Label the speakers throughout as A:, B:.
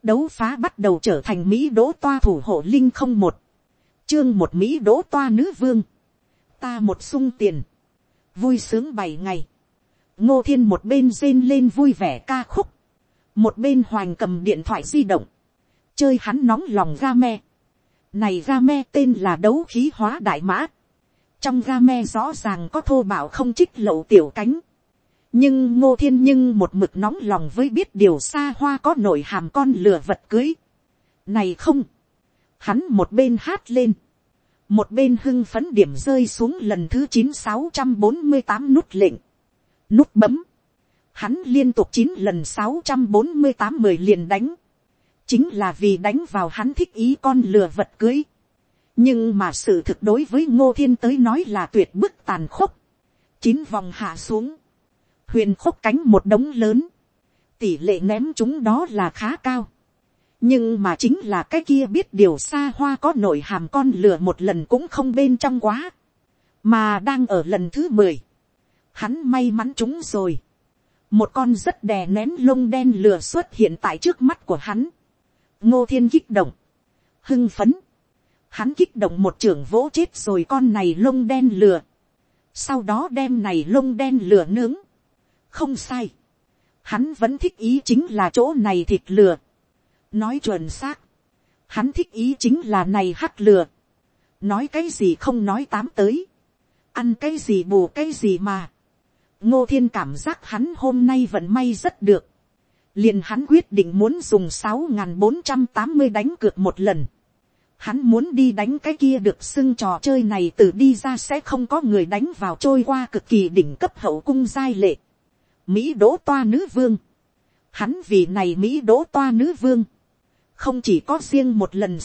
A: đấu phá bắt đầu trở thành Mỹ đỗ toa thủ hộ linh không một. Chương một Mỹ đỗ toa nữ vương. Ta một sung tiền. Vui sướng 7 ngày. Ngô Thiên một bên rên lên vui vẻ ca khúc. Một bên hoành cầm điện thoại di động. Chơi hắn nóng lòng game. Này game tên là đấu khí hóa đại mã. Trong game rõ ràng có thô bạo không trích lậu tiểu cánh. Nhưng Ngô Thiên một mực nóng lòng với biết điều xa hoa có nội hàm con lừa vật cưới. Này không. Hắn một bên hát lên. Một bên hưng phấn điểm rơi xuống lần thứ 9648 nút lệnh. Nút bấm. Hắn liên tục 9 lần 648 10 liền đánh. Chính là vì đánh vào hắn thích ý con lừa vật cưới. Nhưng mà sự thực đối với Ngô Thiên tới nói là tuyệt bức tàn khốc. 9 vòng hạ xuống. Huyền khúc cánh một đống lớn. Tỷ lệ ném chúng đó là khá cao. Nhưng mà chính là cái kia biết điều xa hoa có nội hàm con lừa một lần cũng không bên trong quá. Mà đang ở lần thứ 10. Hắn may mắn trúng rồi. Một con rất đè nén lông đen lừa xuất hiện tại trước mắt của hắn. Ngô Thiên kích động. Hưng phấn. Hắn kích động một chưởng vỗ chết rồi con này lông đen lừa. Sau đó đem này lông đen lừa nướng. Không sai. Hắn vẫn thích ý chính là chỗ này thịt lừa. Nói chuẩn xác. Hắn thích ý chính là này hắc lừa. Nói cái gì không nói tám tới. Ăn cái gì bù cái gì mà. Ngô Thiên cảm giác hắn hôm nay vận may rất được. Liền hắn quyết định muốn dùng 6480 đánh cược một lần. Hắn muốn đi đánh cái kia được xưng trò chơi này từ đi ra sẽ không có người đánh vào trôi qua cực kỳ đỉnh cấp hậu cung giai lệ. Mỹ đỗ toa nữ vương. Hắn vì này Mỹ đỗ toa nữ vương. Không chỉ có riêng một lần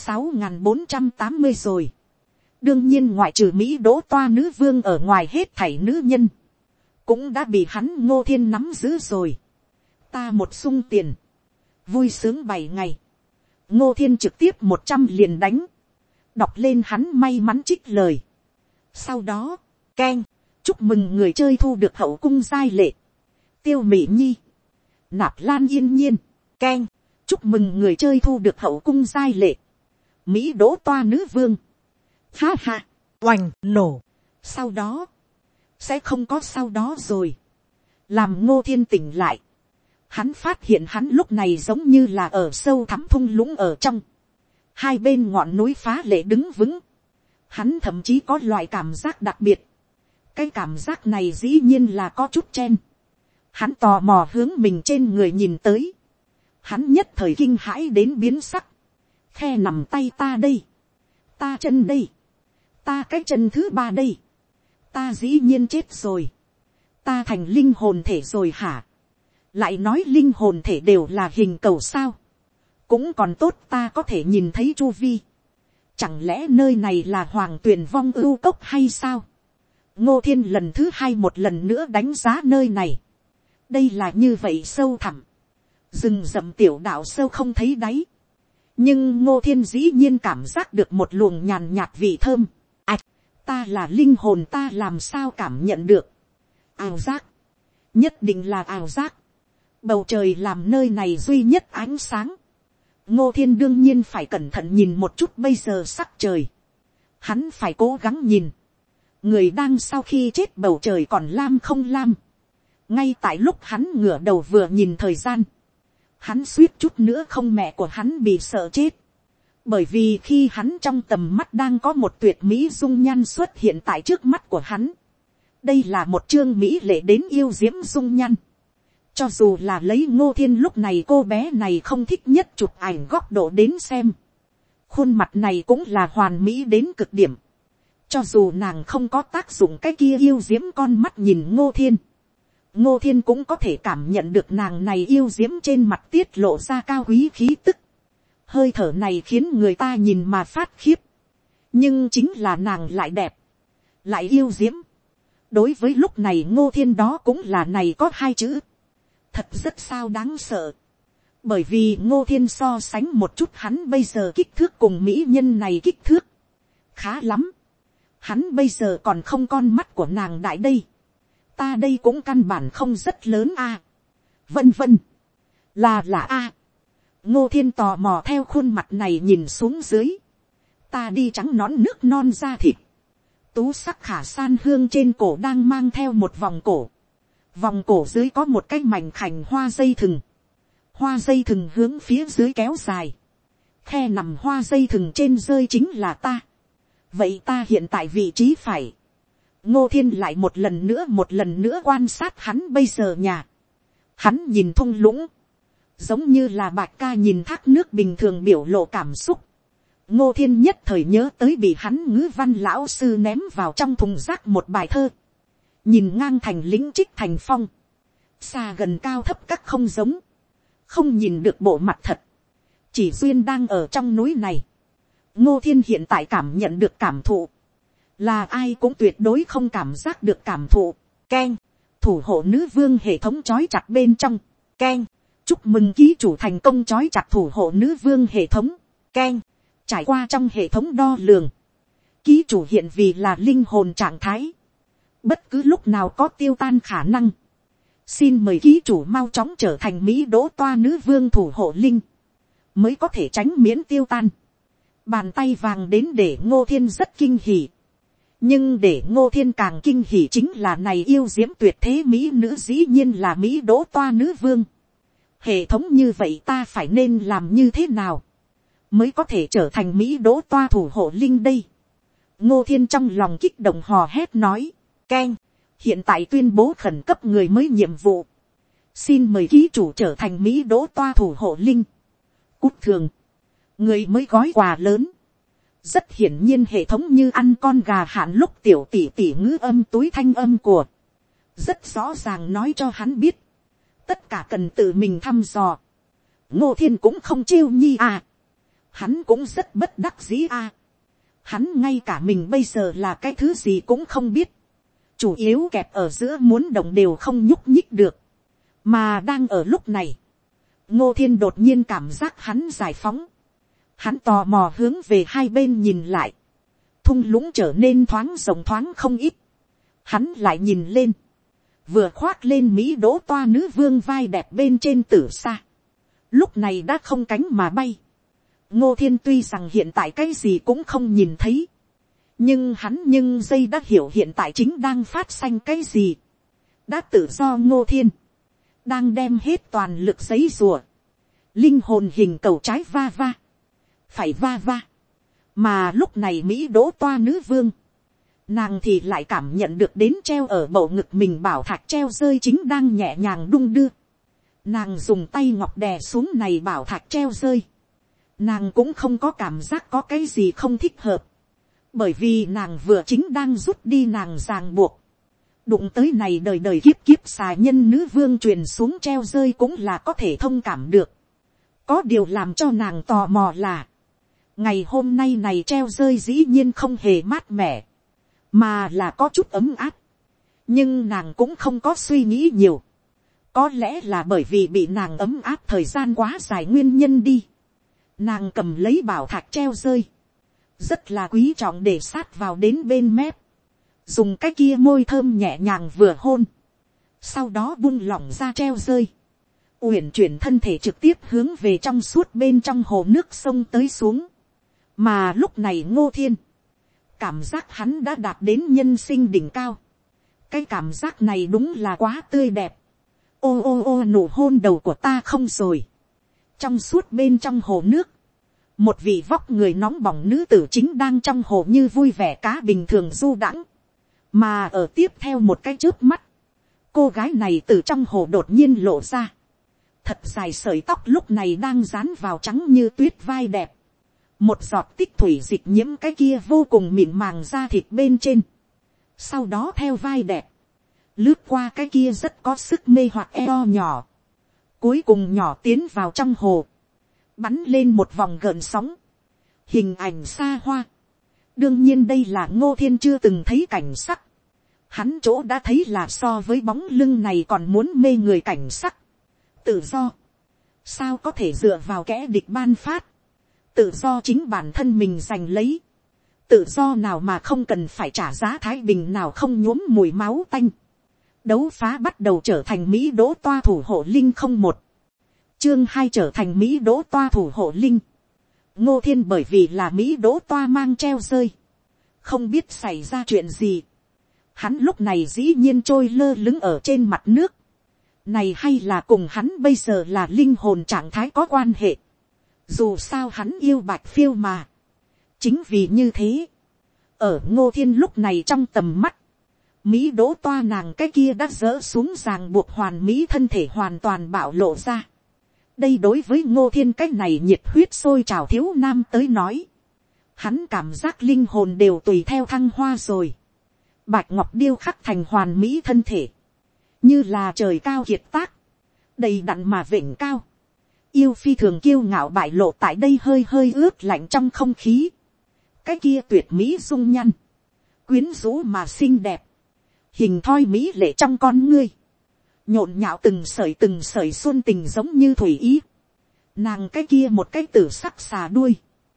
A: 6480 rồi. Đương nhiên ngoại trừ Mỹ đỗ toa nữ vương ở ngoài hết thảy nữ nhân. Cũng đã bị hắn Ngô Thiên nắm giữ rồi. Ta một sung tiền. Vui sướng 7 ngày. Ngô Thiên trực tiếp 100 liền đánh. Đọc lên hắn may mắn trích lời. Sau đó, keng, chúc mừng người chơi thu được hậu cung giai lệ. Tiêu Mỹ Nhi, Nạp Lan Yên Nhiên, keng, chúc mừng người chơi thu được hậu cung giai lệ. Mỹ đỗ toa nữ vương. Ha ha, oành, nổ. Sau đó, sẽ không có sau đó rồi. Làm Ngô Thiên tỉnh lại. Hắn phát hiện hắn lúc này giống như là ở sâu thẳm thung lũng ở trong. Hai bên ngọn núi phá lệ đứng vững. Hắn thậm chí có loại cảm giác đặc biệt. Cái cảm giác này dĩ nhiên là có chút chen. Hắn tò mò hướng mình trên người nhìn tới. Hắn nhất thời kinh hãi đến biến sắc. Khe nằm tay ta đây. Ta chân đây. Ta cái chân thứ 3 đây. Ta dĩ nhiên chết rồi. Ta thành linh hồn thể rồi hả? Lại nói linh hồn thể đều là hình cầu sao? Cũng còn tốt ta có thể nhìn thấy chu vi. Chẳng lẽ nơi này là hoàng tuyền vong ưu cốc hay sao? Ngô Thiên lần thứ 2 một lần nữa đánh giá nơi này. Đây là như vậy sâu thẳm. Rừng rậm tiểu đạo sâu không thấy đáy. Nhưng Ngô Thiên dĩ nhiên cảm giác được một luồng nhàn nhạt vị thơm. Ta là linh hồn, ta làm sao cảm nhận được? Ảo giác. Nhất định là ảo giác. Bầu trời làm nơi này duy nhất ánh sáng. Ngô Thiên đương nhiên phải cẩn thận nhìn một chút bây giờ sắc trời. Hắn phải cố gắng nhìn. Người đang sau khi chết bầu trời còn lam không lam. Ngay tại lúc hắn ngửa đầu vừa nhìn thời gian. Hắn suýt chút nữa không mẹ của hắn bị sợ chết. Bởi vì khi hắn trong tầm mắt đang có một tuyệt mỹ dung nhan xuất hiện tại trước mắt của hắn. Đây là một chương mỹ lệ đến yêu diễm dung nhan. Cho dù là lấy Ngô Thiên lúc này cô bé này không thích nhất chụp ảnh góc độ đến xem. Khuôn mặt này cũng là hoàn mỹ đến cực điểm. Cho dù nàng không có tác dụng cái kia yêu diễm con mắt nhìn Ngô Thiên. Ngô Thiên cũng có thể cảm nhận được nàng này yêu diễm trên mặt tiết lộ ra cao quý khí tức. Hơi thở này khiến người ta nhìn mà phát khiếp. Nhưng chính là nàng lại đẹp. Lại yêu diễm. Đối với lúc này Ngô Thiên đó cũng là này có 2 chữ. Thật rất sao đáng sợ. Bởi vì Ngô Thiên so sánh một chút hắn bây giờ kích thước cùng mỹ nhân này kích thước. Khá lắm. Hắn bây giờ còn không con mắt của nàng đại đây. Ta đây cũng căn bản không rất lớn a. Vân vân. Là a. Ngô Thiên tò mò theo khuôn mặt này nhìn xuống dưới. Ta đi trắng nón nước non da thịt. Tú sắc khả san hương trên cổ đang mang theo một vòng cổ. Vòng cổ dưới có một cái mảnh khảnh hoa dây thừng. Hoa dây thừng hướng phía dưới kéo dài. Khe nằm hoa dây thừng trên rơi chính là ta. Vậy ta hiện tại vị trí phải. Ngô Thiên lại một lần nữa quan sát hắn bây giờ nhà. Hắn nhìn thung lũng. Giống như là Bạch Ca nhìn thác nước bình thường biểu lộ cảm xúc. Ngô Thiên nhất thời nhớ tới bị hắn ngữ văn lão sư ném vào trong thùng rác một bài thơ. Nhìn ngang thành lĩnh trích thành phong. Xa gần cao thấp các không giống. Không nhìn được bộ mặt thật. Chỉ duyên đang ở trong núi này. Ngô Thiên hiện tại cảm nhận được cảm thụ. Là ai cũng tuyệt đối không cảm giác được cảm thụ. Keng. Thủ hộ nữ vương hệ thống trói chặt bên trong. Keng. Chúc mừng ký chủ thành công trói chặt thủ hộ nữ vương hệ thống. Keng. Trải qua trong hệ thống đo lường. Ký chủ hiện vì là linh hồn trạng thái. Bất cứ lúc nào có tiêu tan khả năng. Xin mời ký chủ mau chóng trở thành Mỹ Đỗ Toa nữ vương thủ hộ linh. Mới có thể tránh miễn tiêu tan. Bàn tay vàng đến để Ngô Thiên rất kinh hỉ. Nhưng để Ngô Thiên càng kinh hỉ chính là này yêu diễm tuyệt thế Mỹ nữ dĩ nhiên là Mỹ Đỗ Toa nữ vương. Hệ thống như vậy ta phải nên làm như thế nào? Mới có thể trở thành Mỹ Đỗ Toa thủ hộ linh đây. Ngô Thiên trong lòng kích động hò hét nói. Keng. Hiện tại tuyên bố khẩn cấp người mới nhiệm vụ. Xin mời ký chủ trở thành Mỹ Đỗ Toa thủ hộ linh. Cút thường. Người mới gói quà lớn. Rất hiển nhiên hệ thống như ăn con gà hạn lúc tiểu tỷ tỷ ngữ âm túi thanh âm của. Rất rõ ràng nói cho hắn biết. Tất cả cần tự mình thăm dò. Ngô Thiên cũng không trêu nhi à. Hắn cũng rất bất đắc dĩ à. Hắn ngay cả mình bây giờ là cái thứ gì cũng không biết. Chủ yếu kẹp ở giữa muốn động đều không nhúc nhích được. Mà đang ở lúc này. Ngô Thiên đột nhiên cảm giác hắn giải phóng. Hắn tò mò hướng về hai bên nhìn lại. Thung lũng trở nên thoáng rộng thoáng không ít. Hắn lại nhìn lên. Vừa khoác lên Mỹ Đỗ Toa nữ vương vai đẹp bên trên Tử Sa. Lúc này đã không cánh mà bay. Ngô Thiên tuy rằng hiện tại cái gì cũng không nhìn thấy. Nhưng hắn giây đã hiểu hiện tại chính đang phát sinh cái gì. Đã tự do Ngô Thiên. Đang đem hết toàn lực giấy rùa. Linh hồn hình cầu trái va va. Phải va va. Mà lúc này Mỹ Đỗ Toa nữ vương. Nàng thì lại cảm nhận được đến treo ở bầu ngực mình bảo thạch treo rơi chính đang nhẹ nhàng đung đưa. Nàng dùng tay ngọc đè xuống này bảo thạch treo rơi. Nàng cũng không có cảm giác có cái gì không thích hợp. Bởi vì nàng vừa chính đang rút đi nàng ràng buộc. Đụng tới này đời đời kiếp kiếp xà nhân nữ vương truyền xuống treo rơi cũng là có thể thông cảm được. Có điều làm cho nàng tò mò là. Ngày hôm nay này treo rơi dĩ nhiên không hề mát mẻ. Mà là có chút ấm áp. Nhưng nàng cũng không có suy nghĩ nhiều. Có lẽ là bởi vì bị nàng ấm áp thời gian quá dài nguyên nhân đi. Nàng cầm lấy bảo thạch treo rơi. Rất là quý trọng để sát vào đến bên mép. Dùng cái kia môi thơm nhẹ nhàng vừa hôn. Sau đó buông lỏng ra treo rơi. Uyển chuyển thân thể trực tiếp hướng về trong suốt bên trong hồ nước sông tới xuống. Mà lúc này Ngô Thiên. Cảm giác hắn đã đạt đến nhân sinh đỉnh cao. Cái cảm giác này đúng là quá tươi đẹp. Ô ô ô nụ hôn đầu của ta không rồi. Trong suốt bên trong hồ nước. Một vị vóc người nóng bỏng nữ tử chính đang trong hồ như vui vẻ cá bình thường du đãng. Mà ở tiếp theo một cái chớp mắt. Cô gái này từ trong hồ đột nhiên lộ ra. Thật dài sợi tóc lúc này đang dán vào trắng như tuyết vai đẹp. Một giọt tích thủy dịch nhiễm cái kia vô cùng mịn màng da thịt bên trên. Sau đó theo vai đẹp. Lướt qua cái kia rất có sức mê hoặc eo nhỏ. Cuối cùng nhỏ tiến vào trong hồ. Bắn lên một vòng gợn sóng. Hình ảnh xa hoa. Đương nhiên đây là Ngô Thiên chưa từng thấy cảnh sắc. Hắn chỗ đã thấy là so với bóng lưng này còn muốn mê người cảnh sắc. Tự do. Sao có thể dựa vào kẻ địch ban phát. Tự do chính bản thân mình giành lấy. Tự do nào mà không cần phải trả giá thái bình nào không nhuốm mùi máu tanh. Đấu phá bắt đầu trở thành Mỹ Đỗ Toa thủ hộ linh 01. Chương 2 trở thành Mỹ Đỗ Toa thủ hộ linh. Ngô Thiên bởi vì là Mỹ Đỗ Toa mang treo rơi, không biết xảy ra chuyện gì. Hắn lúc này dĩ nhiên trôi lơ lửng ở trên mặt nước. Này hay là cùng hắn bây giờ là linh hồn trạng thái có quan hệ. Dù sao hắn yêu Bạch Phiêu mà. Chính vì như thế, ở Ngô Thiên lúc này trong tầm mắt, Mỹ Đỗ Toa nàng cái kia đã dỡ xuống ràng buộc hoàn mỹ thân thể hoàn toàn bạo lộ ra. Đây đối với Ngô Thiên cái này nhiệt huyết sôi trào thiếu nam tới nói, hắn cảm giác linh hồn đều tùy theo thăng hoa rồi. Bạch ngọc điêu khắc thành hoàn mỹ thân thể, như là trời cao kiệt tác, đầy đặn mà vểnh cao. Yêu phi thường kiêu ngạo bại lộ tại đây hơi hơi ướt lạnh trong không khí. Cái kia tuyệt mỹ dung nhăn, quyến rũ mà xinh đẹp, hình thoi mỹ lệ trong con ngươi, nhộn nhạo từng sợi xuân tình giống như thủy ý. Nàng cái kia một cái tử sắc xà đuôi,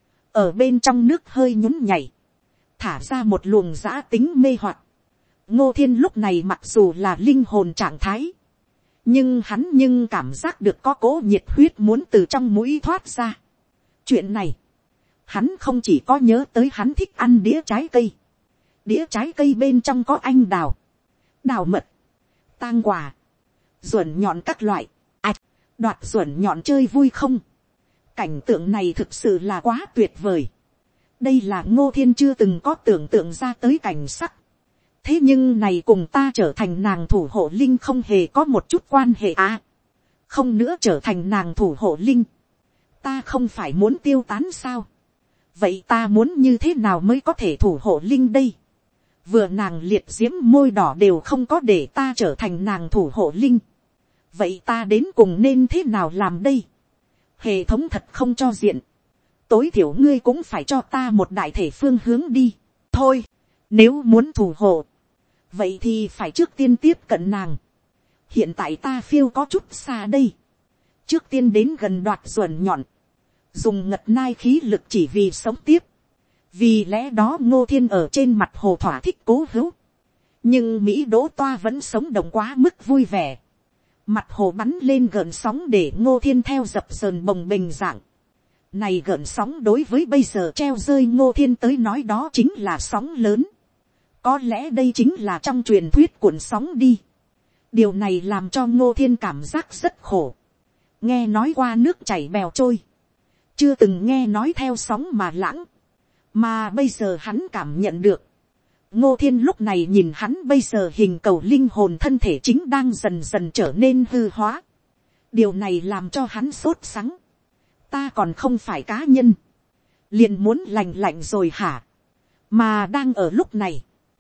A: ở bên trong nước hơi nhún nhảy, thả ra một luồng dã tính mê hoặc. Ngô Thiên lúc này mặc dù là linh hồn trạng thái, nhưng hắn cảm giác được có cố nhiệt huyết muốn từ trong mũi thoát ra. Chuyện này, hắn không chỉ có nhớ tới hắn thích ăn đĩa trái cây. Đĩa trái cây bên trong có anh đào, đào mật, tang quả, ruộn nhọn các loại. Đoạt ruộn nhọn chơi vui không? Cảnh tượng này thực sự là quá tuyệt vời. Đây là Ngô Thiên chưa từng có tưởng tượng ra tới cảnh sắc. Thế nhưng này cùng ta trở thành nàng thủ hộ linh không hề có một chút quan hệ à. Không nữa trở thành nàng thủ hộ linh, ta không phải muốn tiêu tán sao? Vậy ta muốn như thế nào mới có thể thủ hộ linh đây? Vừa nàng liệt diễm môi đỏ đều không có để ta trở thành nàng thủ hộ linh. Vậy ta đến cùng nên thế nào làm đây? Hệ thống thật không cho diện. Tối thiểu ngươi cũng phải cho ta một đại thể phương hướng đi. Thôi, nếu muốn thủ hộ, vậy thì phải trước tiên tiếp cận nàng. Hiện tại ta phiêu có chút xa đây. Trước tiên đến gần đoạt ruộn nhọn, dùng ngật nai khí lực chỉ vì sống tiếp. Vì lẽ đó Ngô Thiên ở trên mặt hồ thỏa thích cố hữu. Nhưng Mỹ Đỗ Toa vẫn sống động quá mức vui vẻ. Mặt hồ bắn lên gợn sóng để Ngô Thiên theo dập dờn bồng bềnh dạng. Này gợn sóng đối với bây giờ treo rơi Ngô Thiên tới nói đó chính là sóng lớn. Có lẽ đây chính là trong truyền thuyết cuộn sóng đi. Điều này làm cho Ngô Thiên cảm giác rất khổ. Nghe nói qua nước chảy bèo trôi, chưa từng nghe nói theo sóng mà lãng. Mà bây giờ hắn cảm nhận được. Ngô Thiên lúc này nhìn hắn bây giờ hình cầu linh hồn thân thể chính đang dần dần trở nên hư hóa. Điều này làm cho hắn sốt sắng. Ta còn không phải cá nhân, liền muốn lành lạnh rồi hả? Mà đang ở lúc này,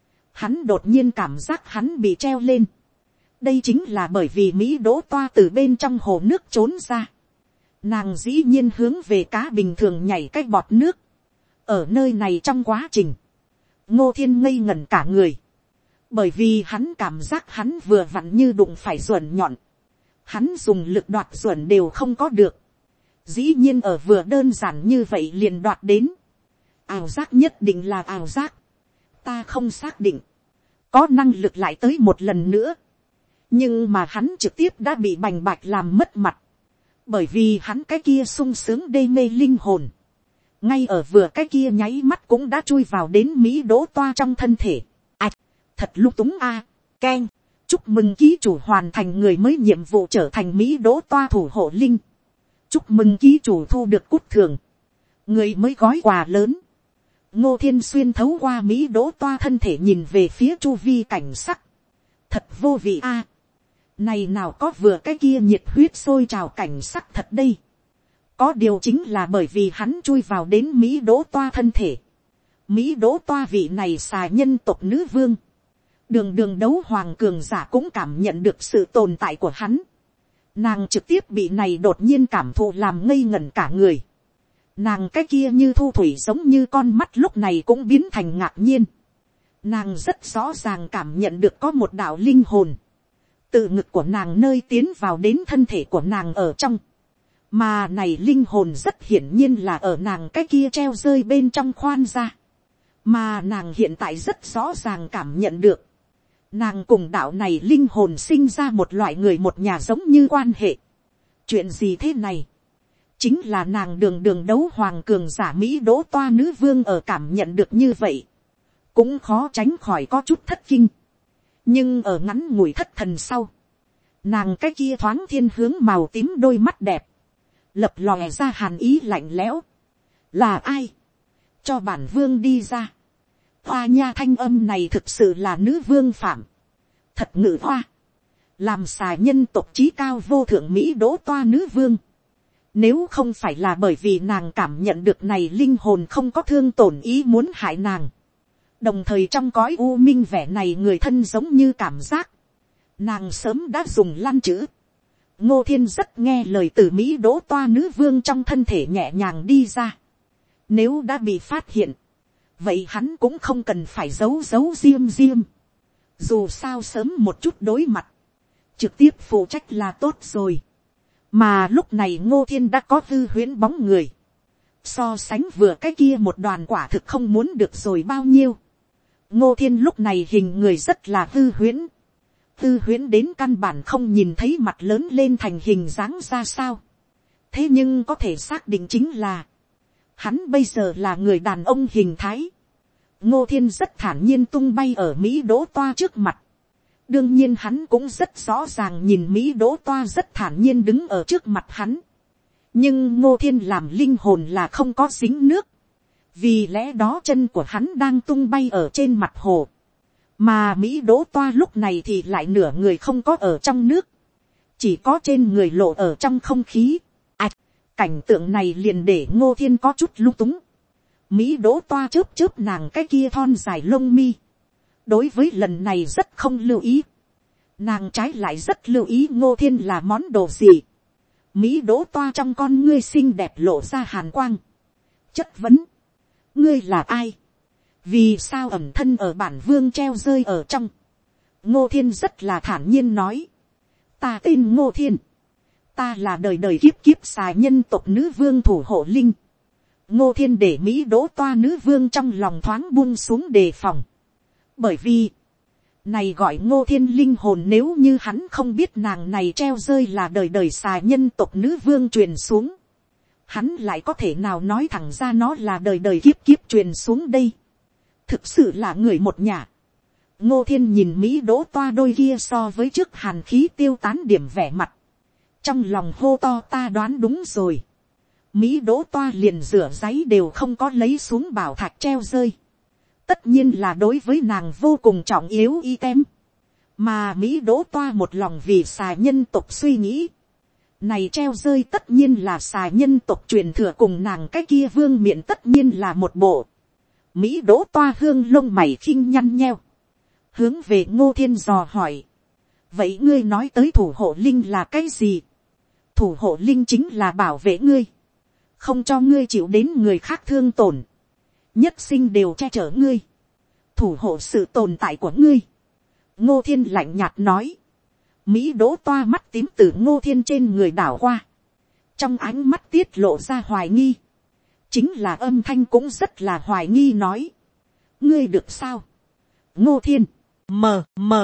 A: hắn đột nhiên cảm giác hắn bị treo lên. Đây chính là bởi vì Mỹ Đỗ Toa từ bên trong hồ nước trốn ra. Nàng dĩ nhiên hướng về cá bình thường nhảy cái bọt nước. Ở nơi này trong quá trình, Ngô Thiên ngây ngẩn cả người. Bởi vì hắn cảm giác hắn vừa vặn như đụng phải ruộn nhọn. Hắn dùng lực đoạt ruộn đều không có được. Dĩ nhiên ở vừa đơn giản như vậy liền đoạt đến. Ảo giác nhất định là ảo giác. Ta không xác định có năng lực lại tới một lần nữa. Nhưng mà hắn trực tiếp đã bị bành bạch làm mất mặt. Bởi vì hắn cái kia sung sướng đê mê linh hồn, ngay ở vừa cái kia nháy mắt cũng đã chui vào đến Mỹ Đỗ Toa trong thân thể. Thật lung túng a. Keng, chúc mừng ký chủ hoàn thành người mới nhiệm vụ trở thành Mỹ Đỗ Toa thủ hộ linh. Chúc mừng ký chủ thu được cút thường, người mới gói quà lớn. Ngô Thiên xuyên thấu qua Mỹ Đỗ Toa thân thể nhìn về phía chu vi cảnh sắc. Thật vô vị a. Này nào có vừa cái kia nhiệt huyết sôi trào cảnh sắc thật đây. Có điều chính là bởi vì hắn chui vào đến Mỹ Đỗ Toa thân thể. Mỹ Đỗ Toa vị này xà nhân tộc nữ vương, đường đấu hoàng cường giả cũng cảm nhận được sự tồn tại của hắn. Nàng trực tiếp bị này đột nhiên cảm thụ làm ngây ngẩn cả người. Nàng cái kia như thu thủy giống như con mắt lúc này cũng biến thành ngạc nhiên. Nàng rất rõ ràng cảm nhận được có một đạo linh hồn từ ngực của nàng nơi tiến vào đến thân thể của nàng ở trong. Mà này linh hồn rất hiển nhiên là ở nàng cái kia treo rơi bên trong khoan ra. Mà nàng hiện tại rất rõ ràng cảm nhận được. Nàng cùng đạo này linh hồn sinh ra một loại người một nhà giống như quan hệ. chuyện gì thế này, chính là nàng đường đường đấu hoàng cường giả Mỹ Đỗ Toa nữ vương ở cảm nhận được như vậy, cũng khó tránh khỏi có chút thất kinh, nhưng ở ngắn ngủi thất thần sau, nàng cái kia thoáng thiên hướng màu tím đôi mắt đẹp, lập lòe ra hàn ý lạnh lẽo, là ai, cho bản vương đi ra. Hoa nha, thanh âm này thực sự là nữ vương phạm, thật ngự hoa, làm xà nhân tộc trí cao vô thượng Mỹ Đỗ Toa nữ vương. Nếu không phải là bởi vì nàng cảm nhận được này linh hồn không có thương tổn ý muốn hại nàng, đồng thời trong cõi u minh vẻ này người thân giống như cảm giác, nàng sớm đã dùng lăn chữ. Ngô Thiên rất nghe lời từ Mỹ Đỗ Toa nữ vương trong thân thể nhẹ nhàng đi ra. Nếu đã bị phát hiện, vậy hắn cũng không cần phải giấu diêm diêm. Dù sao sớm một chút đối mặt, trực tiếp phụ trách là tốt rồi. Mà lúc này Ngô Thiên đã có hư huyễn bóng người. So sánh vừa cái kia một đoàn quả thực không muốn được rồi bao nhiêu. Ngô Thiên lúc này hình người rất là hư huyễn. Hư huyễn đến căn bản không nhìn thấy mặt lớn lên thành hình dáng ra sao. Thế nhưng có thể xác định chính là hắn bây giờ là người đàn ông hình thái. Ngô Thiên rất thản nhiên tung bay ở Mỹ Đỗ Toa trước mặt. Đương nhiên hắn cũng rất rõ ràng nhìn Mỹ Đỗ Toa rất thản nhiên đứng ở trước mặt hắn. Nhưng Ngô Thiên làm linh hồn là không có dính nước. Vì lẽ đó chân của hắn đang tung bay ở trên mặt hồ. Mà Mỹ Đỗ Toa lúc này thì lại nửa người không có ở trong nước. Chỉ có trên người lộ ở trong không khí. Cảnh tượng này liền để Ngô Thiên có chút lung túng. Mỹ Đỗ Toa chớp nàng cái kia thon dài lông mi. Đối với lần này rất không lưu ý. Nàng trái lại rất lưu ý Ngô Thiên là món đồ gì. Mỹ Đỗ Toa trong con ngươi xinh đẹp lộ ra hàn quang. Chất vấn. Ngươi là ai? Vì sao ẩn thân ở bản vương treo rơi ở trong? Ngô Thiên rất là thản nhiên nói. Ta tên Ngô Thiên. Ta là đời đời kiếp kiếp xà nhân tộc nữ vương thủ hộ linh. Ngô Thiên để Mỹ Đỗ Toa nữ vương trong lòng thoáng buông xuống đề phòng. Bởi vì, này gọi Ngô Thiên linh hồn nếu như hắn không biết nàng này treo rơi là đời đời xà nhân tộc nữ vương truyền xuống. Hắn lại có thể nào nói thẳng ra nó là đời đời kiếp kiếp truyền xuống đây. Thực sự là người một nhà. Ngô Thiên nhìn Mỹ Đỗ Toa đôi kia so với trước hàn khí tiêu tán điểm vẻ mặt. Trong lòng hô to ta đoán đúng rồi. Mỹ Đỗ Toa liền rửa giấy đều không có lấy xuống bảo thạch treo rơi. Tất nhiên là đối với nàng vô cùng trọng yếu item. Mà Mỹ Đỗ Toa một lòng vì xà nhân tộc suy nghĩ. Này treo rơi tất nhiên là xà nhân tộc truyền thừa cùng nàng cái kia vương miện tất nhiên là một bộ. Mỹ Đỗ Toa hương lông mày khinh nhăn nheo. Hướng về Ngô Thiên dò hỏi. Vậy ngươi nói tới thủ hộ linh là cái gì? Thủ hộ linh chính là bảo vệ ngươi. Không cho ngươi chịu đến người khác thương tổn. Nhất sinh đều che chở ngươi. Thủ hộ sự tồn tại của ngươi. Ngô Thiên lạnh nhạt nói. Mỹ Đỗ Toa mắt tím từ Ngô Thiên trên người đảo qua. Trong ánh mắt tiết lộ ra hoài nghi. Chính là âm thanh cũng rất là hoài nghi nói. Ngươi được sao? Ngô Thiên. Mờ.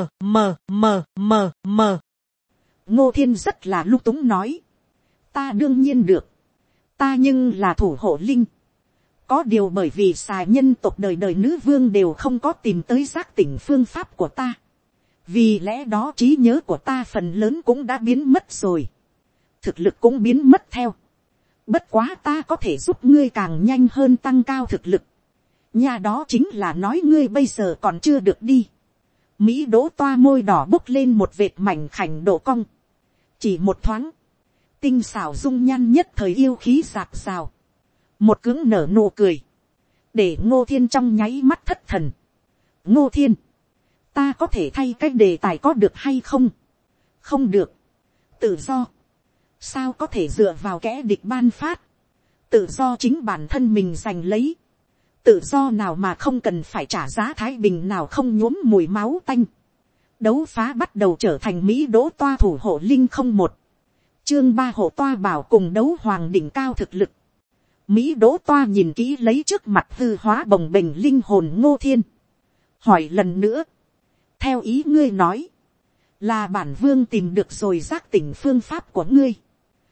A: Ngô Thiên rất là lung túng nói. Ta đương nhiên được. Ta nhưng là thủ hộ linh. Có điều bởi vì xà nhân tộc đời đời nữ vương đều không có tìm tới giác tỉnh phương pháp của ta. Vì lẽ đó trí nhớ của ta phần lớn cũng đã biến mất rồi. Thực lực cũng biến mất theo. Bất quá ta có thể giúp ngươi càng nhanh hơn tăng cao thực lực. Nhà đó chính là nói ngươi bây giờ còn chưa được đi. Mỹ Đỗ Toa môi đỏ bốc lên một vệt mảnh khảnh độ cong. Chỉ một thoáng. Tinh xảo dung nhan nhất thời yêu khí rạc rào. Một cứng nở nụ cười. Để Ngô Thiên trong nháy mắt thất thần. Ngô Thiên. Ta có thể thay cái đề tài có được hay không? Không được. Tự do. Sao có thể dựa vào kẻ địch ban phát? Tự do chính bản thân mình giành lấy. Tự do nào mà không cần phải trả giá thái bình nào không nhuốm mùi máu tanh. Đấu phá bắt đầu trở thành Mỹ Đỗ Toa thủ hộ linh 01. Chương 3 hộ toa bảo cùng đấu hoàng đỉnh cao thực lực. Mỹ Đỗ Toa nhìn kỹ lấy trước mặt hư hóa bồng bềnh linh hồn Ngô Thiên. Hỏi lần nữa. Theo ý ngươi nói. Là bản vương tìm được rồi giác tỉnh phương pháp của ngươi.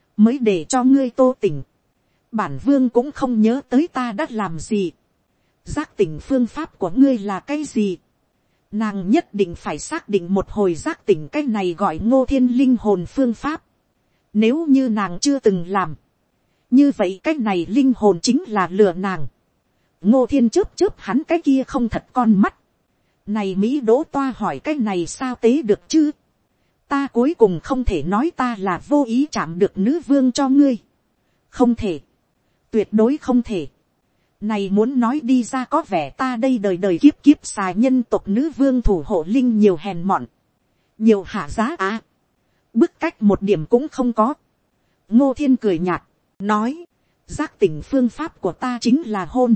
A: mới để cho ngươi tô tỉnh. Bản vương cũng không nhớ tới ta đã làm gì. Giác tỉnh phương pháp của ngươi là cái gì? Nàng nhất định phải xác định một hồi giác tỉnh cái này gọi Ngô Thiên linh hồn phương pháp. Nếu như nàng chưa từng làm, như vậy cái này linh hồn chính là lừa nàng. Ngô Thiên chớp chớp hắn cái kia không thật con mắt. Này Mỹ Đỗ Toa hỏi cái này sao tế được chứ? Ta cuối cùng không thể nói ta là vô ý chạm được nữ vương cho ngươi. Không thể. Tuyệt đối không thể. Này muốn nói đi ra có vẻ ta đây đời đời kiếp kiếp xài nhân tộc nữ vương thủ hộ linh nhiều hèn mọn. Nhiều hạ giá á. Bức cách một điểm cũng không có. Ngô Thiên cười nhạt. Nói. Giác tỉnh phương pháp của ta chính là hôn.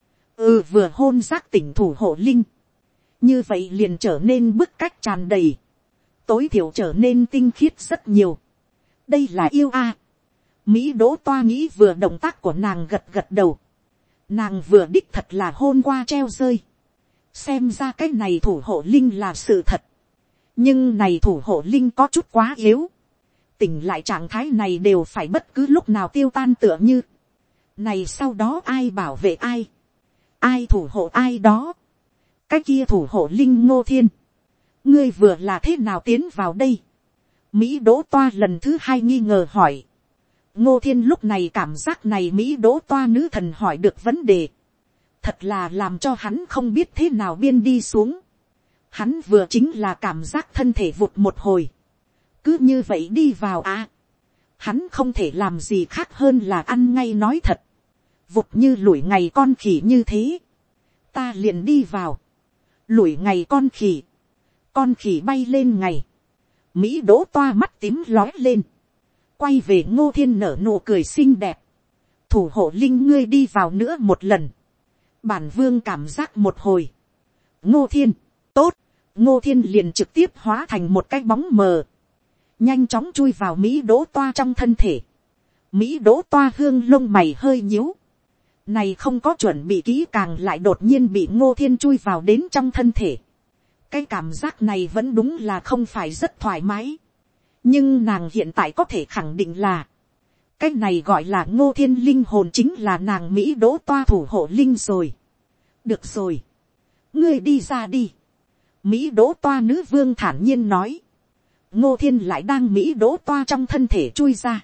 A: Vừa hôn giác tỉnh thủ hộ linh. Như vậy liền trở nên bức cách tràn đầy. Tối thiểu trở nên tinh khiết rất nhiều. Đây là yêu a. Mỹ Đỗ Toa nghĩ vừa động tác của nàng gật gật đầu. Nàng vừa đích thật là hôn qua treo rơi. Xem ra cái này thủ hộ linh là sự thật. Nhưng này thủ hộ linh có chút quá yếu. Tỉnh lại trạng thái này đều phải bất cứ lúc nào tiêu tan tựa như. Này sau đó ai bảo vệ ai? Ai thủ hộ ai đó? Cái kia thủ hộ linh Ngô Thiên. Ngươi vừa là thế nào tiến vào đây? Mỹ Đỗ Toa lần thứ hai nghi ngờ hỏi. Ngô Thiên lúc này cảm giác này Mỹ Đỗ Toa nữ thần hỏi được vấn đề. Thật là làm cho hắn không biết thế nào biên đi xuống. Hắn vừa chính là cảm giác thân thể vụt một hồi. Cứ như vậy đi vào à. Hắn không thể làm gì khác hơn là ăn ngay nói thật. Vụt như lủi ngày con khỉ như thế. Ta liền đi vào. Lủi ngày con khỉ. Con khỉ bay lên ngày. Mỹ Đỗ Toa mắt tím lói lên. Quay về Ngô Thiên nở nụ cười xinh đẹp. Thủ hộ linh ngươi đi vào nữa một lần. Bản vương cảm giác một hồi. Ngô Thiên, tốt. Ngô Thiên liền trực tiếp hóa thành một cái bóng mờ. Nhanh chóng chui vào Mỹ Đỗ Toa trong thân thể. Mỹ Đỗ Toa hương lông mày hơi nhíu. Này không có chuẩn bị kỹ càng lại đột nhiên bị Ngô Thiên chui vào đến trong thân thể. Cái cảm giác này vẫn đúng là không phải rất thoải mái. Nhưng nàng hiện tại có thể khẳng định là. Cái này gọi là Ngô Thiên linh hồn chính là nàng Mỹ Đỗ Toa thủ hộ linh rồi. Được rồi. Ngươi đi ra đi. Mỹ Đỗ Toa nữ vương thản nhiên nói. Ngô Thiên lại đang Mỹ Đỗ Toa trong thân thể chui ra.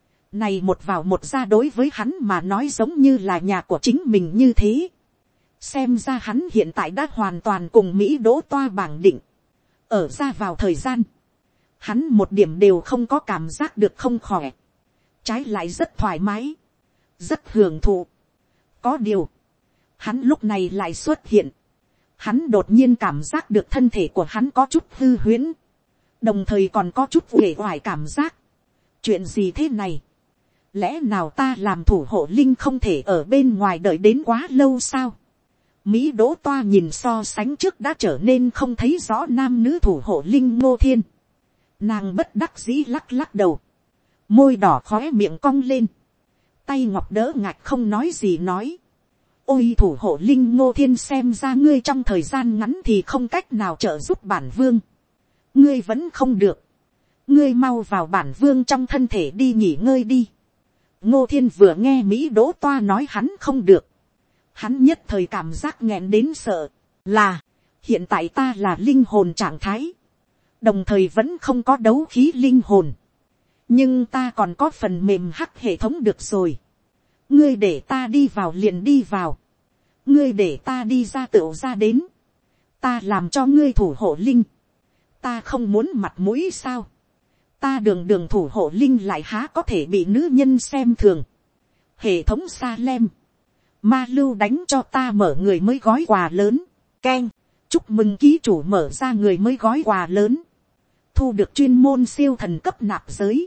A: Này một vào một ra đối với hắn mà nói giống như là nhà của chính mình như thế. Xem ra hắn hiện tại đã hoàn toàn cùng Mỹ Đỗ Toa bảng định. Ở ra vào thời gian. Hắn một điểm đều không có cảm giác được không khỏe. Trái lại rất thoải mái. Rất hưởng thụ. Có điều. Hắn lúc này lại xuất hiện. Hắn đột nhiên cảm giác được thân thể của hắn có chút hư huyễn. Đồng thời còn có chút uể oải cảm giác. Chuyện gì thế này? Lẽ nào ta làm thủ hộ linh không thể ở bên ngoài đợi đến quá lâu sao? Mỹ Đỗ Toa nhìn so sánh trước đã trở nên không thấy rõ nam nữ thủ hộ linh Ngô Thiên. Nàng bất đắc dĩ lắc lắc đầu. Môi đỏ khóe miệng cong lên. Tay ngọc đỡ ngạch không nói gì nói. Ôi thủ hộ linh Ngô Thiên, xem ra ngươi trong thời gian ngắn thì không cách nào trợ giúp bản vương. Ngươi vẫn không được. Ngươi mau vào bản vương trong thân thể đi nghỉ ngơi đi. Ngô Thiên vừa nghe Mỹ Đỗ Toa nói hắn không được. Hắn nhất thời cảm giác nghẹn đến sợ. Là, hiện tại ta là linh hồn trạng thái. Đồng thời vẫn không có đấu khí linh hồn. Nhưng ta còn có phần mềm hắc hệ thống được rồi. Ngươi để ta đi vào liền đi vào. Ngươi để ta đi ra tựu ra đến. Ta làm cho ngươi thủ hộ linh. Ta không muốn mặt mũi sao? Ta đường đường thủ hộ linh lại há có thể bị nữ nhân xem thường. Hệ thống sa lem. Ma lưu đánh cho ta mở người mới gói quà lớn. Keng. Chúc mừng ký chủ mở ra người mới gói quà lớn. Thu được chuyên môn siêu thần cấp nạp giới.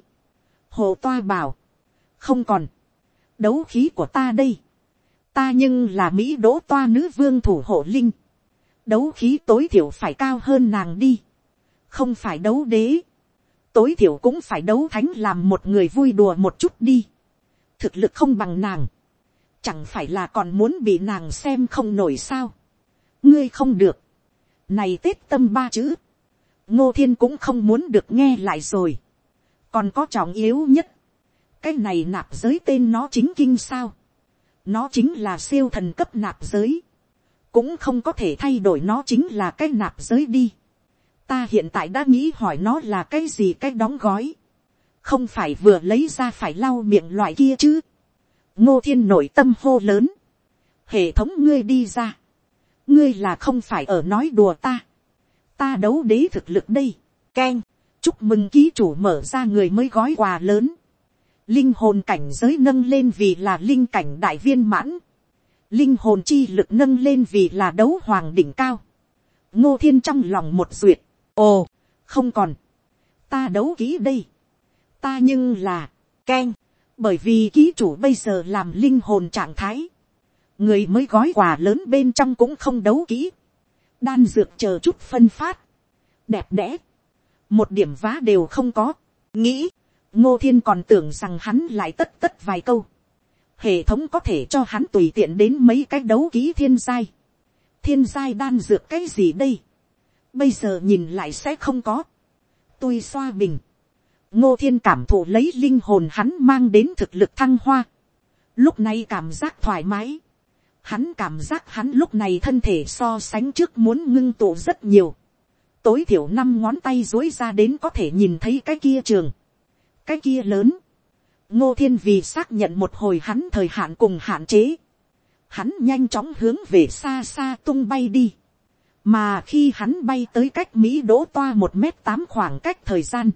A: Hồ Toa bảo. Không còn. Đấu khí của ta đây. Ta nhưng là Mỹ Đỗ Toa nữ vương thủ hộ linh. Đấu khí tối thiểu phải cao hơn nàng đi. Không phải đấu đế. Tối thiểu cũng phải đấu thánh, làm một người vui đùa một chút đi. Thực lực không bằng nàng. Chẳng phải là còn muốn bị nàng xem không nổi sao. Ngươi không được. Này Tết tâm ba chữ. Ngô Thiên cũng không muốn được nghe lại rồi. Còn có trọng yếu nhất. cái này nạp giới tên nó chính kinh sao, nó chính là siêu thần cấp nạp giới, cũng không có thể thay đổi nó chính là cái nạp giới đi. Ta hiện tại đã nghĩ hỏi nó là cái gì, cái đóng gói, không phải vừa lấy ra phải lau miệng loại kia chứ. Ngô Thiên nội tâm hô lớn, hệ thống ngươi đi ra, ngươi là không phải ở nói đùa ta, ta đấu đế thực lực đây. Keng, chúc mừng ký chủ mở ra người mới gói quà lớn, linh hồn cảnh giới nâng lên vì là linh cảnh đại viên mãn, linh hồn chi lực nâng lên vì là đấu hoàng đỉnh cao. Ngô Thiên trong lòng một duyệt, ồ, không còn, ta đấu kỹ đây, ta nhưng là, keng, bởi vì ký chủ bây giờ làm linh hồn trạng thái, người mới gói quà lớn bên trong cũng không đấu kỹ, đan dược chờ chút phân phát, đẹp đẽ, một điểm vá đều không có, nghĩ, Ngô Thiên còn tưởng rằng hắn lại tất vài câu, hệ thống có thể cho hắn tùy tiện đến mấy cái đấu kỹ thiên giai đan dược cái gì đây, bây giờ nhìn lại sẽ không có. Tôi xoa bình, Ngô Thiên cảm thụ lấy linh hồn hắn mang đến thực lực thăng hoa, lúc này cảm giác thoải mái, hắn cảm giác hắn lúc này thân thể so sánh trước muốn ngưng tụ rất nhiều, tối thiểu 5 ngón tay duỗi ra đến có thể nhìn thấy cái kia trường, cái kia lớn. Ngô Thiên vì xác nhận một hồi hắn thời hạn cùng hạn chế, hắn nhanh chóng hướng về xa xa tung bay đi, mà khi hắn bay tới cách Mỹ Đỗ Toa 1m8 khoảng cách thời gian,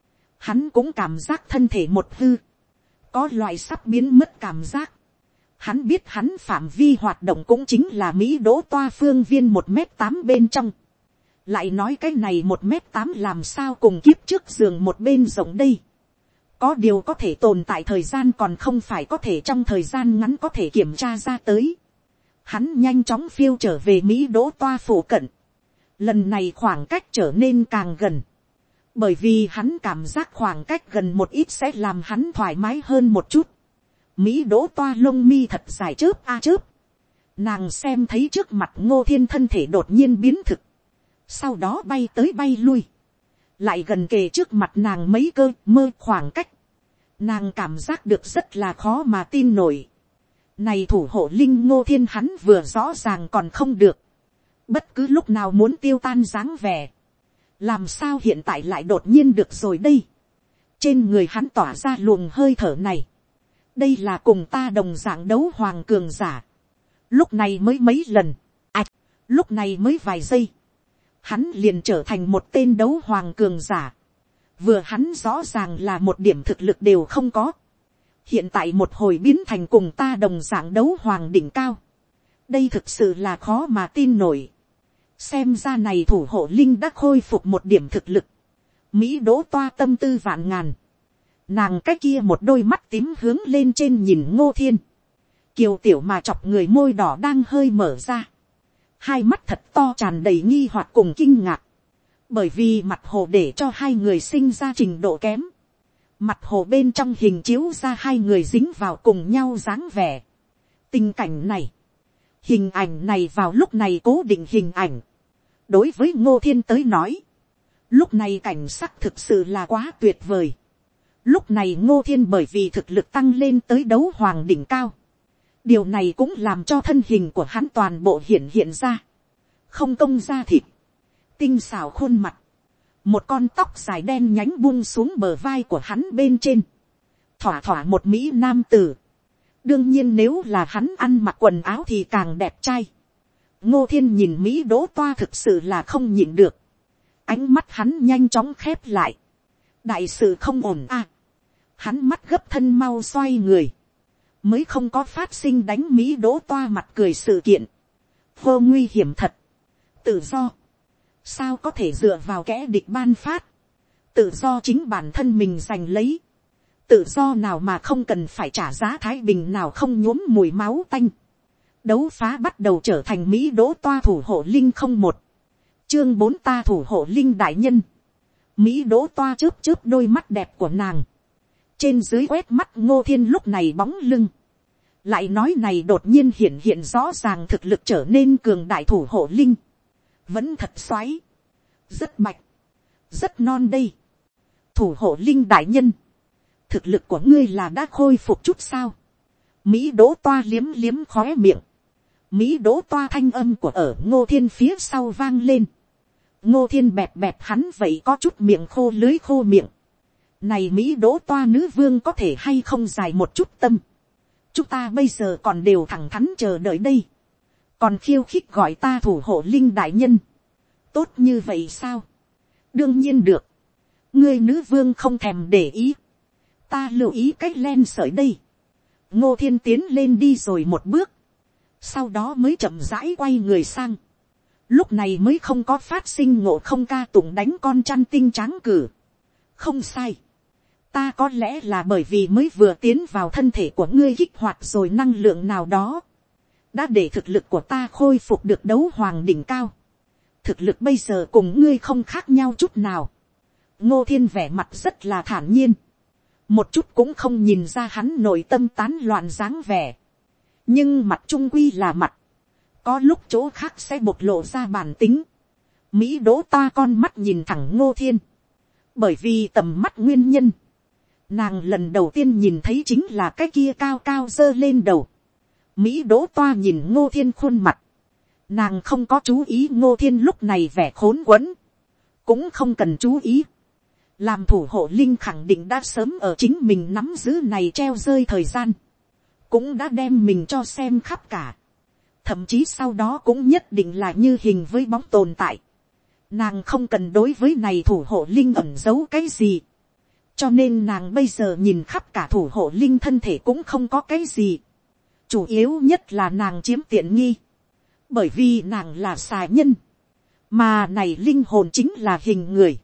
A: hắn cũng cảm giác thân thể một hư, có loại sắp biến mất cảm giác. Hắn biết hắn phạm vi hoạt động cũng chính là Mỹ Đỗ Toa phương viên 1m8 bên trong. Lại nói cái này 1m8 làm sao cùng kiếp trước giường một bên rộng đây. Có điều có thể tồn tại thời gian còn không phải có thể trong thời gian ngắn có thể kiểm tra ra tới. Hắn nhanh chóng phiêu trở về Mỹ Đỗ Toa phủ cận. Lần này khoảng cách trở nên càng gần. Bởi vì hắn cảm giác khoảng cách gần một ít sẽ làm hắn thoải mái hơn một chút. Mỹ Đỗ Toa lông mi thật dài chớp a chớp. Nàng xem thấy trước mặt Ngô Thiên thân thể đột nhiên biến thực. Sau đó bay tới bay lui. Lại gần kề trước mặt nàng mấy cơ mơ khoảng cách. Nàng cảm giác được rất là khó mà tin nổi. Này thủ hộ linh Ngô Thiên hắn vừa rõ ràng còn không được. Bất cứ lúc nào muốn tiêu tan dáng vẻ. Làm sao hiện tại lại đột nhiên được rồi đây. Trên người hắn tỏa ra luồng hơi thở này. Đây là cùng ta đồng dạng đấu hoàng cường giả. Lúc này mới mấy lần. Lúc này mới vài giây. Hắn liền trở thành một tên đấu hoàng cường giả. Vừa hắn rõ ràng là một điểm thực lực đều không có. Hiện tại một hồi biến thành cùng ta đồng dạng đấu hoàng đỉnh cao. Đây thực sự là khó mà tin nổi. Xem ra này thủ hộ linh đã khôi phục một điểm thực lực. Mỹ Đỗ Toa tâm tư vạn ngàn. Nàng cái kia một đôi mắt tím hướng lên trên nhìn Ngô Thiên. Kiều tiểu mà chọc người môi đỏ đang hơi mở ra. Hai mắt thật to tràn đầy nghi hoặc cùng kinh ngạc. Bởi vì mặt hồ để cho hai người sinh ra trình độ kém. Mặt hồ bên trong hình chiếu ra hai người dính vào cùng nhau dáng vẻ. Tình cảnh này. Hình ảnh này vào lúc này cố định hình ảnh. Đối với Ngô Thiên tới nói. Lúc này cảnh sắc thực sự là quá tuyệt vời. Lúc này Ngô Thiên bởi vì thực lực tăng lên tới đấu hoàng đỉnh cao. Điều này cũng làm cho thân hình của hắn toàn bộ hiện ra. Không công da thịt. Tinh xảo khuôn mặt. Một con tóc dài đen nhánh buông xuống bờ vai của hắn bên trên. Thỏa thỏa một mỹ nam tử. Đương nhiên nếu là hắn ăn mặc quần áo thì càng đẹp trai. Ngô Thiên nhìn Mỹ Đỗ Toa thực sự là không nhịn được. Ánh mắt hắn nhanh chóng khép lại. Đại sự không ổn à. Hắn mắt gấp thân mau xoay người. Mới không có phát sinh đánh Mỹ Đỗ Toa mặt cười sự kiện. Vô nguy hiểm thật. Tự do. Sao có thể dựa vào kẻ địch ban phát. Tự do chính bản thân mình giành lấy. Tự do nào mà không cần phải trả giá thái bình nào không nhuốm mùi máu tanh. Đấu phá bắt đầu trở thành Mỹ Đỗ Toa thủ hộ linh 01. Chương 4 ta thủ hộ linh đại nhân. Mỹ Đỗ Toa chớp chớp đôi mắt đẹp của nàng. Trên dưới quét mắt Ngô Thiên lúc này bóng lưng. Lại nói này đột nhiên hiện rõ ràng thực lực trở nên cường đại thủ hộ linh. Vẫn thật xoáy. Rất bạch. Rất non đây. Thủ hộ linh đại nhân. thực lực của ngươi là đã khôi phục chút sao. Mỹ đỗ toa liếm liếm khóe miệng. Mỹ đỗ toa thanh âm của ở Ngô Thiên phía sau vang lên. Ngô Thiên bẹp bẹp hắn vậy có chút miệng khô lưới khô miệng. Này Mỹ đỗ toa nữ vương có thể hay không dài một chút tâm. Chúng ta bây giờ còn đều thẳng thắn chờ đợi đây. Còn khiêu khích gọi ta thủ hộ linh đại nhân. Tốt như vậy sao? Đương nhiên được. Ngươi nữ vương không thèm để ý. Ta lưu ý cách len sợi đây. Ngô Thiên tiến lên đi rồi một bước. Sau đó mới chậm rãi quay người sang. Lúc này mới không có phát sinh Ngộ Không ca tụng đánh con chăn tinh tráng cử. Không sai. Ta có lẽ là bởi vì mới vừa tiến vào thân thể của ngươi kích hoạt rồi năng lượng nào đó. Đã để thực lực của ta khôi phục được đấu hoàng đỉnh cao. Thực lực bây giờ cùng ngươi không khác nhau chút nào. Ngô Thiên vẻ mặt rất là thản nhiên. Một chút cũng không nhìn ra hắn nội tâm tán loạn dáng vẻ. Nhưng mặt trung quy là mặt. Có lúc chỗ khác sẽ bộc lộ ra bản tính. Mỹ đỗ ta con mắt nhìn thẳng Ngô Thiên. Bởi vì tầm mắt nguyên nhân. Nàng lần đầu tiên nhìn thấy chính là cái kia cao cao dơ lên đầu. Mỹ đỗ toa nhìn Ngô Thiên khuôn mặt. Nàng không có chú ý Ngô Thiên lúc này vẻ khốn quẫn. Cũng không cần chú ý. Làm thủ hộ linh khẳng định đã sớm ở chính mình nắm giữ này treo rơi thời gian. Cũng đã đem mình cho xem khắp cả. Thậm chí sau đó cũng nhất định là như hình với bóng tồn tại. Nàng không cần đối với này thủ hộ linh ẩn giấu cái gì. Cho nên nàng bây giờ nhìn khắp cả thủ hộ linh thân thể cũng không có cái gì. Chủ yếu nhất là nàng chiếm tiện nghi. Bởi vì nàng là xà nhân. Mà này linh hồn chính là hình người.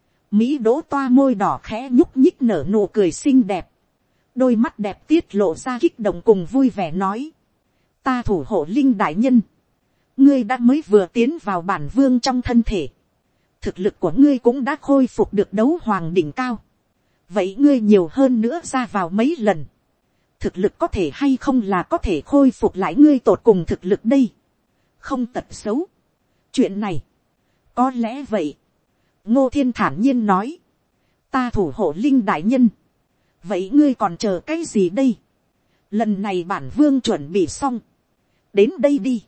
A: Mỹ đỗ toa môi đỏ khẽ nhúc nhích nở nụ cười xinh đẹp. Đôi mắt đẹp tiết lộ ra kích động cùng vui vẻ nói. Ta thủ hộ linh đại nhân. Ngươi đã mới vừa tiến vào bản vương trong thân thể. Thực lực của ngươi cũng đã khôi phục được đấu hoàng đỉnh cao. Vậy ngươi nhiều hơn nữa ra vào mấy lần. Thực lực có thể hay không là có thể khôi phục lại ngươi tột cùng thực lực đây. Không tật xấu. Chuyện này. Có lẽ vậy. Ngô Thiên thản nhiên nói. Ta thủ hộ linh đại nhân. Vậy ngươi còn chờ cái gì đây? Lần này bản vương chuẩn bị xong. Đến đây đi.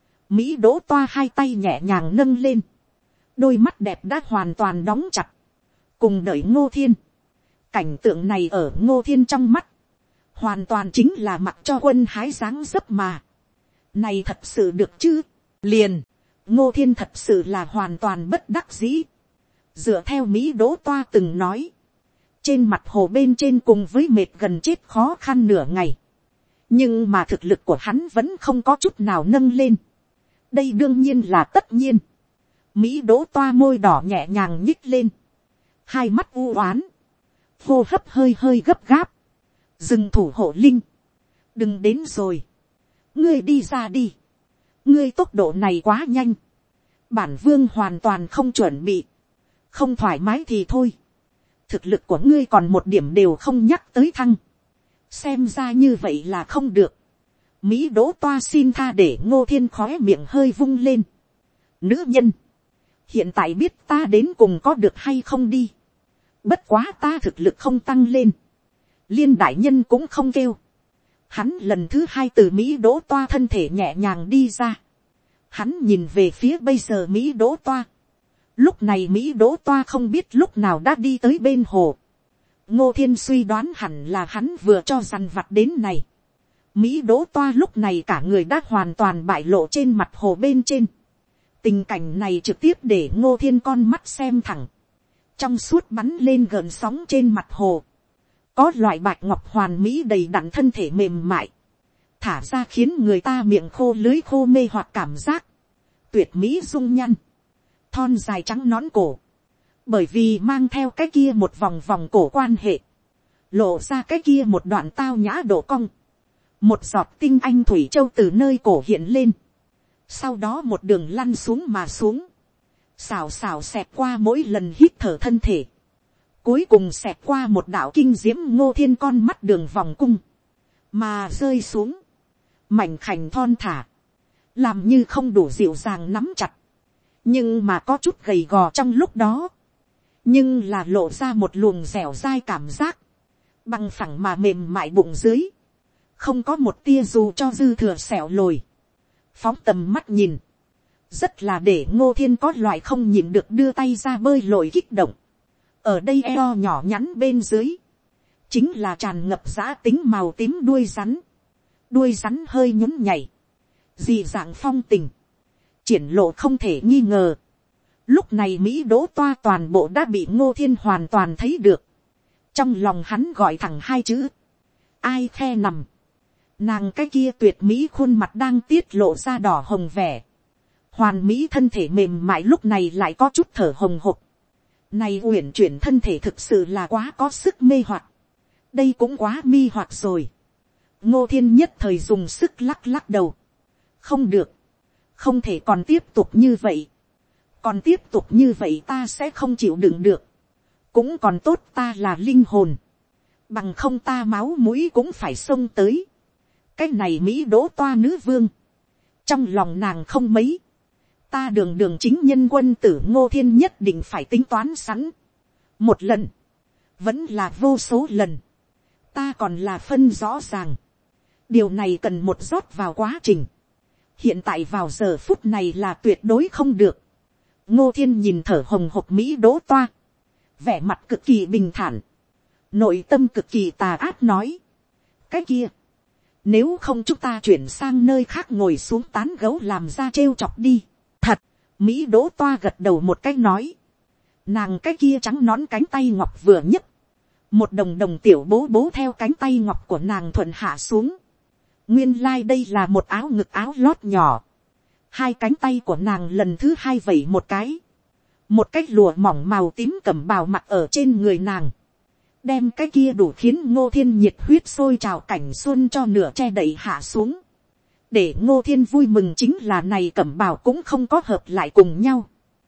A: Mỹ đỗ toa hai tay nhẹ nhàng nâng lên. Đôi mắt đẹp đã hoàn toàn đóng chặt. Cùng đợi Ngô Thiên. Cảnh tượng này ở Ngô Thiên trong mắt. Hoàn toàn chính là mặc cho quân hái dáng dấp mà. Này thật sự được chứ? Liền. Ngô Thiên thật sự là hoàn toàn bất đắc dĩ. Dựa theo Mỹ đỗ toa từng nói. Trên mặt hồ bên trên cùng với mệt gần chết khó khăn nửa ngày. Nhưng mà thực lực của hắn vẫn không có chút nào nâng lên. Đây đương nhiên là tất nhiên. Mỹ đỗ toa môi đỏ nhẹ nhàng nhích lên. Hai mắt u oán. Hô hấp hơi hơi gấp gáp. Dừng thủ hộ linh. Đừng đến rồi. Ngươi đi ra đi. Ngươi tốc độ này quá nhanh. Bản vương hoàn toàn không chuẩn bị. Không thoải mái thì thôi. Thực lực của ngươi còn một điểm đều không nhắc tới thăng. Xem ra như vậy là không được. Mỹ đỗ toa xin tha để Ngô Thiên khóe miệng hơi vung lên. Nữ nhân. Hiện tại biết ta đến cùng có được hay không đi. Bất quá ta thực lực không tăng lên. Liên đại nhân cũng không kêu. Hắn lần thứ hai từ Mỹ đỗ toa thân thể nhẹ nhàng đi ra. Hắn nhìn về phía bây giờ Mỹ đỗ toa. Lúc này Mỹ đỗ toa không biết lúc nào đã đi tới bên hồ. Ngô Thiên suy đoán hẳn là hắn vừa cho dằn vặt đến này. Mỹ đỗ toa lúc này cả người đã hoàn toàn bại lộ trên mặt hồ bên trên. Tình cảnh này trực tiếp để Ngô Thiên con mắt xem thẳng. Trong suốt bắn lên gợn sóng trên mặt hồ. Có loại bạch ngọc hoàn mỹ đầy đặn thân thể mềm mại. Thả ra khiến người ta miệng khô lưới khô mê hoặc cảm giác. Tuyệt mỹ dung nhăn. Thon dài trắng nõn cổ. Bởi vì mang theo cái kia một vòng vòng cổ quan hệ. Lộ ra cái kia một đoạn tao nhã độ cong. Một giọt tinh anh thủy châu từ nơi cổ hiện lên. Sau đó một đường lăn xuống mà xuống. Xào xào xẹt qua mỗi lần hít thở thân thể. Cuối cùng xẹt qua một đạo kinh diễm Ngô Thiên con mắt đường vòng cung. Mà rơi xuống. Mảnh khảnh thon thả. Làm như không đủ dịu dàng nắm chặt. Nhưng mà có chút gầy gò trong lúc đó. Nhưng là lộ ra một luồng dẻo dai cảm giác. bằng phẳng mà mềm mại bụng dưới, không có một tia dù cho dư thừa sẹo lồi, phóng tầm mắt nhìn, rất là để Ngô Thiên có loại không nhịn được đưa tay ra bơi lội kích động. Ở đây eo nhỏ nhắn bên dưới, chính là tràn ngập dã tính màu tím đuôi rắn hơi nhún nhảy, dị dạng phong tình, triển lộ không thể nghi ngờ. Lúc này Mỹ Đỗ Toa toàn bộ đã bị Ngô Thiên hoàn toàn thấy được, trong lòng hắn gọi thẳng hai chữ, ai the nằm. Nàng cái kia tuyệt mỹ khuôn mặt đang tiết lộ ra đỏ hồng vẻ, hoàn mỹ thân thể mềm mại lúc này lại có chút thở hồng hộc. Này uyển chuyển thân thể thực sự là quá có sức mê hoặc, đây cũng quá mi hoặc rồi. Ngô Thiên nhất thời dùng sức lắc lắc đầu, không được, không thể còn tiếp tục như vậy, còn tiếp tục như vậy ta sẽ không chịu đựng được, cũng còn tốt ta là linh hồn, bằng không ta máu mũi cũng phải xông tới. Cái này Mỹ Đỗ Toa nữ vương, trong lòng nàng không mấy, ta đường chính nhân quân tử Ngô Thiên nhất định phải tính toán sẵn, một lần, vẫn là vô số lần, ta còn là phân rõ ràng, điều này cần một rót vào quá trình, hiện tại vào giờ phút này là tuyệt đối không được. Ngô Thiên nhìn thở hồng hộc Mỹ Đỗ Toa, vẻ mặt cực kỳ bình thản, nội tâm cực kỳ tà ác nói, cái kia, nếu không chúng ta chuyển sang nơi khác ngồi xuống tán gấu làm ra trêu chọc đi. Thật, Mỹ Đỗ Toa gật đầu một cái nói, nàng cái kia trắng nón cánh tay ngọc vừa nhấc, một đồng tiểu bố bố theo cánh tay ngọc của nàng thuận hạ xuống. Nguyên lai đây là một áo ngực áo lót nhỏ, hai cánh tay của nàng lần thứ hai vẩy một cái lụa mỏng màu tím cẩm bào mặc ở trên người nàng, đem cái kia đủ khiến Ngô Thiên nhiệt huyết sôi trào cảnh xuân cho nửa che đậy hạ xuống. Để Ngô Thiên vui mừng chính là này cẩm bào cũng không có hợp lại cùng nhau,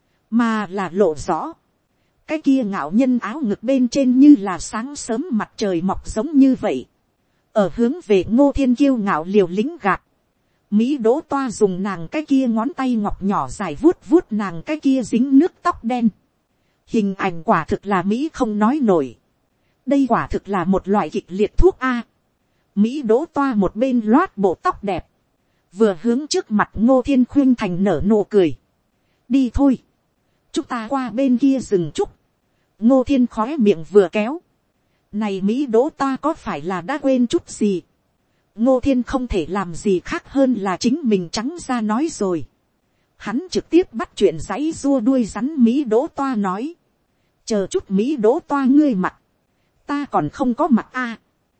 A: mà là lộ rõ. Cái kia ngạo nhân áo ngực bên trên như là sáng sớm mặt trời mọc giống như vậy, ở hướng về Ngô Thiên kiêu ngạo liều lĩnh gạt. Mỹ Đỗ Toa dùng nàng cái kia ngón tay ngọc nhỏ dài vuốt vuốt nàng cái kia dính nước tóc đen. Hình ảnh quả thực là Mỹ không nói nổi. Đây quả thực là một loại kịch liệt thuốc A. Mỹ Đỗ Toa một bên loát bộ tóc đẹp, vừa hướng trước mặt Ngô Thiên khuyên thành nở nụ cười. Đi thôi, chúng ta qua bên kia rừng trúc. Ngô Thiên khóe miệng vừa kéo. Này Mỹ Đỗ Toa có phải là đã quên chút gì? Ngô Thiên không thể làm gì khác hơn là chính mình trắng ra nói rồi. Hắn trực tiếp bắt chuyện giãy rua đuôi rắn Mỹ Đỗ Toa nói, chờ chút Mỹ Đỗ Toa ngươi mặc, ta còn không có mặc a.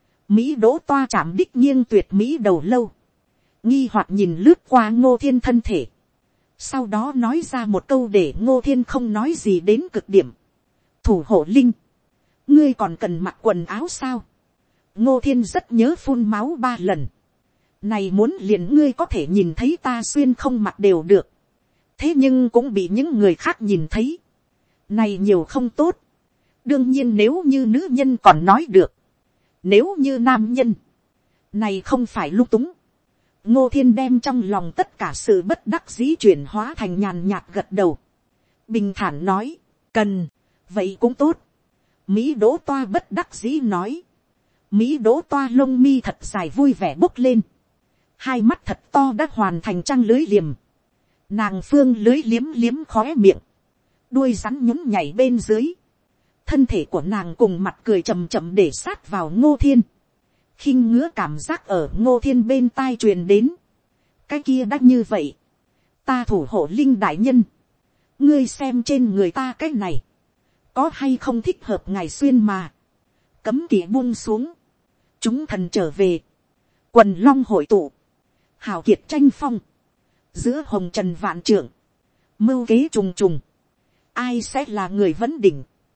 A: Mỹ Đỗ Toa chạm đích nghiêng tuyệt mỹ đầu lâu, nghi hoặc nhìn lướt qua Ngô Thiên thân thể, sau đó nói ra một câu để Ngô Thiên không nói gì đến cực điểm. Thủ hộ linh, ngươi còn cần mặc quần áo sao? Ngô Thiên rất nhớ phun máu 3 lần. Này muốn liền ngươi có thể nhìn thấy ta xuyên không mặc đều được. Thế nhưng cũng bị những người khác nhìn thấy. Này nhiều không tốt. Đương nhiên nếu như nữ nhân còn nói được. Nếu như nam nhân, này không phải lung túng. Ngô Thiên đem trong lòng tất cả sự bất đắc dĩ chuyển hóa thành nhàn nhạt gật đầu. Bình thản nói, cần, vậy cũng tốt. Mỹ Đỗ Toa bất đắc dĩ nói. Mỹ Đỗ Toa lông mi thật dài vui vẻ bốc lên. Hai mắt thật to đã hoàn thành trăng lưới liềm. Nàng phương lưới liếm liếm khóe miệng. Đuôi rắn nhún nhảy bên dưới. Thân thể của nàng cùng mặt cười chậm chậm để sát vào Ngô Thiên. Khinh ngứa cảm giác ở Ngô Thiên bên tai truyền đến. Cái kia đắt như vậy. Ta thủ hộ linh đại nhân. Ngươi xem trên người ta cái này. Có hay không thích hợp ngài xuyên mà. Cấm kỵ buông xuống. Chúng thần trở về. Quần long hội tụ. Hào kiệt tranh phong. Giữa hồng trần vạn trưởng. Mưu kế trùng trùng. Ai sẽ là người vấn đỉnh.